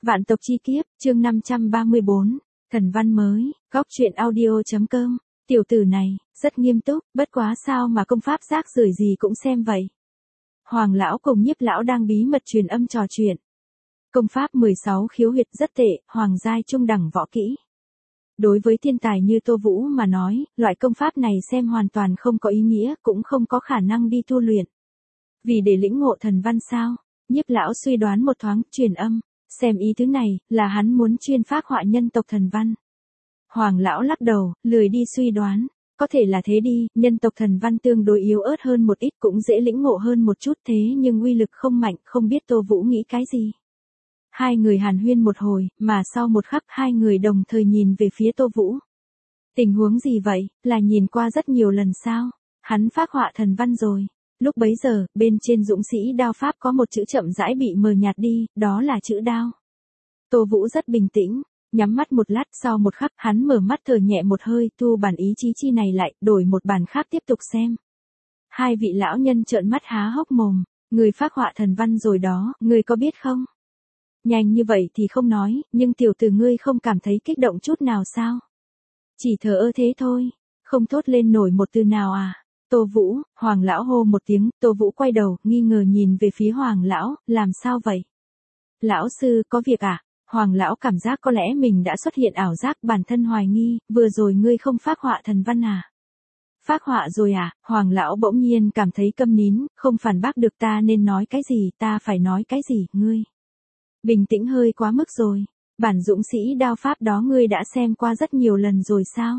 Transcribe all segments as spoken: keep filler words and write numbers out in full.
Vạn tộc chi kiếp, chương năm trăm ba mươi bốn, thần văn mới, góc truyện audio.com, tiểu tử này, rất nghiêm túc, bất quá sao mà công pháp rác rưởi gì cũng xem vậy. Hoàng lão cùng Nhiếp lão đang bí mật truyền âm trò chuyện. Công pháp mười sáu khiếu huyệt rất tệ, hoàng giai trung đẳng võ kỹ. Đối với thiên tài như Tô Vũ mà nói, loại công pháp này xem hoàn toàn không có ý nghĩa, cũng không có khả năng đi tu luyện. Vì để lĩnh ngộ thần văn sao? Nhiếp lão suy đoán một thoáng, truyền âm, xem ý thứ này, là hắn muốn chuyên phác họa nhân tộc thần văn. Hoàng lão lắc đầu, lười đi suy đoán, có thể là thế đi, nhân tộc thần văn tương đối yếu ớt hơn một ít cũng dễ lĩnh ngộ hơn một chút thế nhưng uy lực không mạnh, không biết Tô Vũ nghĩ cái gì. Hai người hàn huyên một hồi, mà sau một khắc hai người đồng thời nhìn về phía Tô Vũ. Tình huống gì vậy, là nhìn qua rất nhiều lần sao, hắn phác họa thần văn rồi. Lúc bấy giờ, bên trên dũng sĩ đao pháp có một chữ chậm rãi bị mờ nhạt đi, đó là chữ đao. Tô Vũ rất bình tĩnh, nhắm mắt một lát, sau một khắc hắn mở mắt thở nhẹ một hơi, thu bản ý chí chi này lại, đổi một bản khác tiếp tục xem. Hai vị lão nhân trợn mắt há hốc mồm, người phác họa thần văn rồi đó, người có biết không? Nhanh như vậy thì không nói, nhưng tiểu tử ngươi không cảm thấy kích động chút nào sao? Chỉ thờ ơ thế thôi, không thốt lên nổi một từ nào à? Tô Vũ, Hoàng lão hô một tiếng, Tô Vũ quay đầu, nghi ngờ nhìn về phía Hoàng lão, làm sao vậy? Lão sư, có việc à? Hoàng lão cảm giác có lẽ mình đã xuất hiện ảo giác, bản thân hoài nghi, vừa rồi ngươi không phác họa thần văn à? Phác họa rồi à? Hoàng lão bỗng nhiên cảm thấy câm nín, không phản bác được, ta nên nói cái gì, ta phải nói cái gì, ngươi? Bình tĩnh hơi quá mức rồi, bản dũng sĩ đao pháp đó ngươi đã xem qua rất nhiều lần rồi sao?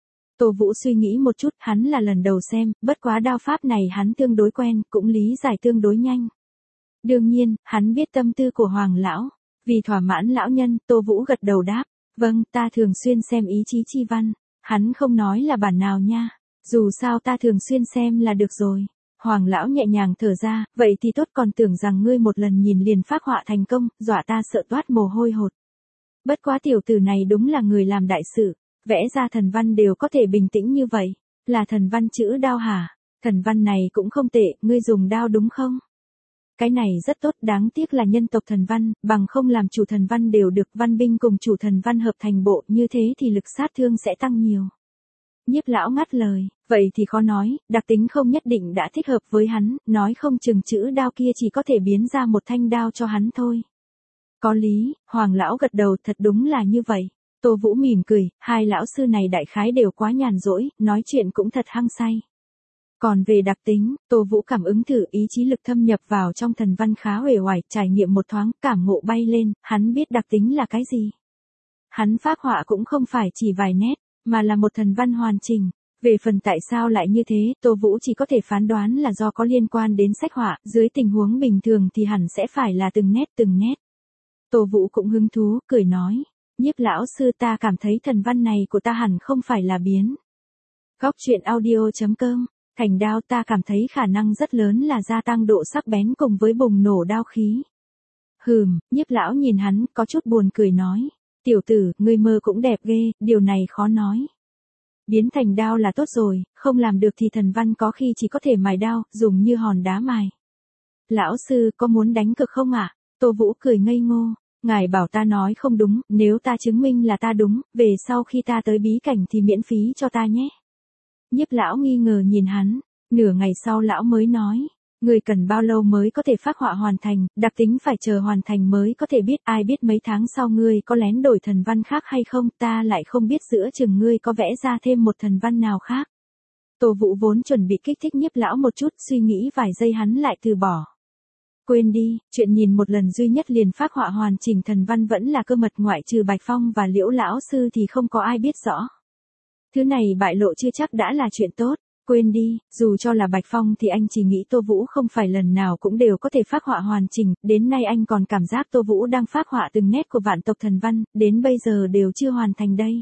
Tô Vũ suy nghĩ một chút, hắn là lần đầu xem, bất quá đao pháp này hắn tương đối quen, cũng lý giải tương đối nhanh. Đương nhiên, hắn biết tâm tư của Hoàng lão, vì thỏa mãn lão nhân, Tô Vũ gật đầu đáp, vâng, ta thường xuyên xem ý chí chi văn, hắn không nói là bản nào nha, dù sao ta thường xuyên xem là được rồi. Hoàng lão nhẹ nhàng thở ra, vậy thì tốt, còn tưởng rằng ngươi một lần nhìn liền phác họa thành công, dọa ta sợ toát mồ hôi hột. Bất quá tiểu tử này đúng là người làm đại sự. Vẽ ra thần văn đều có thể bình tĩnh như vậy, là thần văn chữ đao hả? Thần văn này cũng không tệ, ngươi dùng đao đúng không? Cái này rất tốt, đáng tiếc là nhân tộc thần văn, bằng không làm chủ thần văn đều được, văn binh cùng chủ thần văn hợp thành bộ, như thế thì lực sát thương sẽ tăng nhiều. Nhiếp lão ngắt lời, vậy thì khó nói, đặc tính không nhất định đã thích hợp với hắn, nói không chừng chữ đao kia chỉ có thể biến ra một thanh đao cho hắn thôi. Có lý, Hoàng lão gật đầu, thật đúng là như vậy. Tô Vũ mỉm cười, hai lão sư này đại khái đều quá nhàn rỗi, nói chuyện cũng thật hăng say. Còn về đặc tính, Tô Vũ cảm ứng thử, ý chí lực thâm nhập vào trong thần văn khá uể oải, trải nghiệm một thoáng, cảm ngộ bay lên, hắn biết đặc tính là cái gì. Hắn phác họa cũng không phải chỉ vài nét, mà là một thần văn hoàn chỉnh. Về phần tại sao lại như thế, Tô Vũ chỉ có thể phán đoán là do có liên quan đến sách họa, dưới tình huống bình thường thì hẳn sẽ phải là từng nét từng nét. Tô Vũ cũng hứng thú, cười nói. Nhiếp lão sư, ta cảm thấy thần văn này của ta hẳn không phải là biến. Góc truyện audio.com, thành đao ta cảm thấy khả năng rất lớn là gia tăng độ sắc bén cùng với bùng nổ đao khí. Hừm, Nhiếp lão nhìn hắn, có chút buồn cười nói. Tiểu tử, ngươi mơ cũng đẹp ghê, điều này khó nói. Biến thành đao là tốt rồi, không làm được thì thần văn có khi chỉ có thể mài đao, dùng như hòn đá mài. Lão sư, có muốn đánh cược không ạ? À? Tô Vũ cười ngây ngô. Ngài bảo ta nói không đúng, nếu ta chứng minh là ta đúng, về sau khi ta tới bí cảnh thì miễn phí cho ta nhé. Nhiếp lão nghi ngờ nhìn hắn, nửa ngày sau lão mới nói, người cần bao lâu mới có thể phác họa hoàn thành, đặc tính phải chờ hoàn thành mới có thể biết, ai biết mấy tháng sau ngươi có lén đổi thần văn khác hay không, ta lại không biết giữa chừng ngươi có vẽ ra thêm một thần văn nào khác. Tô Vũ vốn chuẩn bị kích thích Nhiếp lão một chút, suy nghĩ vài giây hắn lại từ bỏ. Quên đi, chuyện nhìn một lần duy nhất liền phác họa hoàn chỉnh thần văn vẫn là cơ mật, ngoại trừ Bạch Phong và Liễu lão sư thì không có ai biết rõ. Thứ này bại lộ chưa chắc đã là chuyện tốt, quên đi, dù cho là Bạch Phong thì anh chỉ nghĩ Tô Vũ không phải lần nào cũng đều có thể phác họa hoàn chỉnh, đến nay anh còn cảm giác Tô Vũ đang phác họa từng nét của vạn tộc thần văn, đến bây giờ đều chưa hoàn thành đây.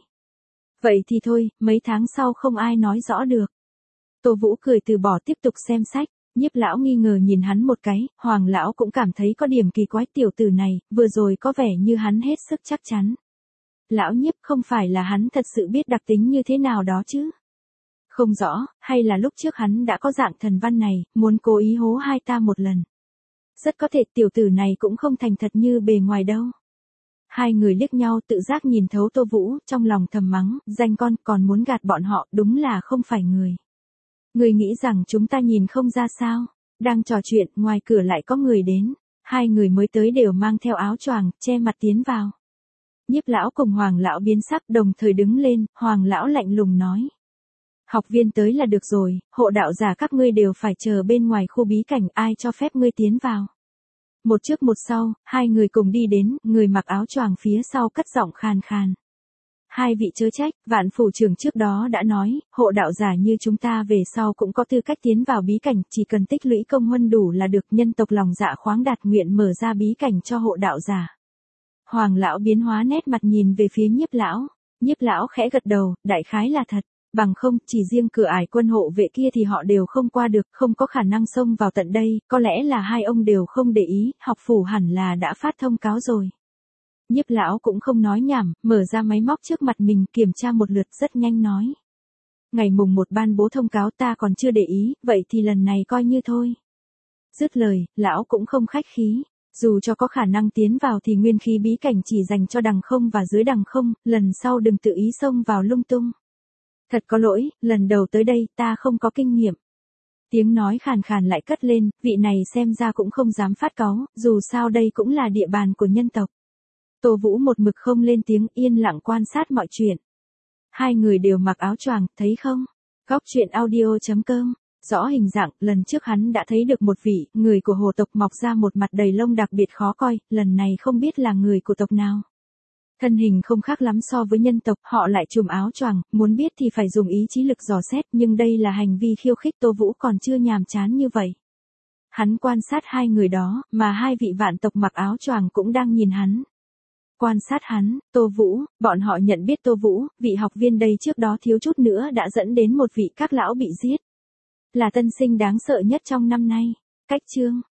Vậy thì thôi, mấy tháng sau không ai nói rõ được. Tô Vũ cười từ bỏ, tiếp tục xem sách. Nhiếp lão nghi ngờ nhìn hắn một cái, Hoàng lão cũng cảm thấy có điểm kỳ quái, tiểu tử này, vừa rồi có vẻ như hắn hết sức chắc chắn. Lão Nhiếp, không phải là hắn thật sự biết đặc tính như thế nào đó chứ? Không rõ, hay là lúc trước hắn đã có dạng thần văn này, muốn cố ý hố hai ta một lần. Rất có thể tiểu tử này cũng không thành thật như bề ngoài đâu. Hai người liếc nhau tự giác nhìn thấu Tô Vũ, trong lòng thầm mắng, danh con còn muốn gạt bọn họ, đúng là không phải người. Người nghĩ rằng chúng ta nhìn không ra sao? Đang trò chuyện, ngoài cửa lại có người đến. Hai người mới tới đều mang theo áo choàng, che mặt tiến vào. Nhiếp lão cùng Hoàng lão biến sắc đồng thời đứng lên, Hoàng lão lạnh lùng nói. Học viên tới là được rồi, hộ đạo giả các ngươi đều phải chờ bên ngoài khu bí cảnh, ai cho phép ngươi tiến vào. Một trước một sau, hai người cùng đi đến, người mặc áo choàng phía sau cất giọng khàn khàn. Hai vị chớ trách, Vạn phủ trưởng trước đó đã nói, hộ đạo giả như chúng ta về sau cũng có tư cách tiến vào bí cảnh, chỉ cần tích lũy công huân đủ là được, nhân tộc lòng dạ khoáng đạt nguyện mở ra bí cảnh cho hộ đạo giả. Hoàng lão biến hóa nét mặt nhìn về phía Nhiếp lão, Nhiếp lão khẽ gật đầu, đại khái là thật, bằng không, chỉ riêng cửa ải quân hộ vệ kia thì họ đều không qua được, không có khả năng xông vào tận đây, có lẽ là hai ông đều không để ý, học phủ hẳn là đã phát thông cáo rồi. Nhiếp lão cũng không nói nhảm, mở ra máy móc trước mặt mình kiểm tra một lượt rất nhanh nói. Ngày mùng một ban bố thông cáo ta còn chưa để ý, vậy thì lần này coi như thôi. Dứt lời, lão cũng không khách khí. Dù cho có khả năng tiến vào thì nguyên khí bí cảnh chỉ dành cho đằng không và dưới đằng không, lần sau đừng tự ý xông vào lung tung. Thật có lỗi, lần đầu tới đây ta không có kinh nghiệm. Tiếng nói khàn khàn lại cất lên, vị này xem ra cũng không dám phát cáu, dù sao đây cũng là địa bàn của nhân tộc. Tô Vũ một mực không lên tiếng, yên lặng quan sát mọi chuyện. Hai người đều mặc áo choàng, thấy không? Góc truyện audio chấm com. Rõ hình dạng, lần trước hắn đã thấy được một vị, người của hồ tộc mọc ra một mặt đầy lông đặc biệt khó coi, lần này không biết là người của tộc nào. Thân hình không khác lắm so với nhân tộc, họ lại trùm áo choàng, muốn biết thì phải dùng ý chí lực dò xét, nhưng đây là hành vi khiêu khích, Tô Vũ còn chưa nhàm chán như vậy. Hắn quan sát hai người đó, mà hai vị vạn tộc mặc áo choàng cũng đang nhìn hắn. Quan sát hắn, Tô Vũ, bọn họ nhận biết Tô Vũ, vị học viên đây trước đó thiếu chút nữa đã dẫn đến một vị các lão bị giết. Là tân sinh đáng sợ nhất trong năm nay. Cách chương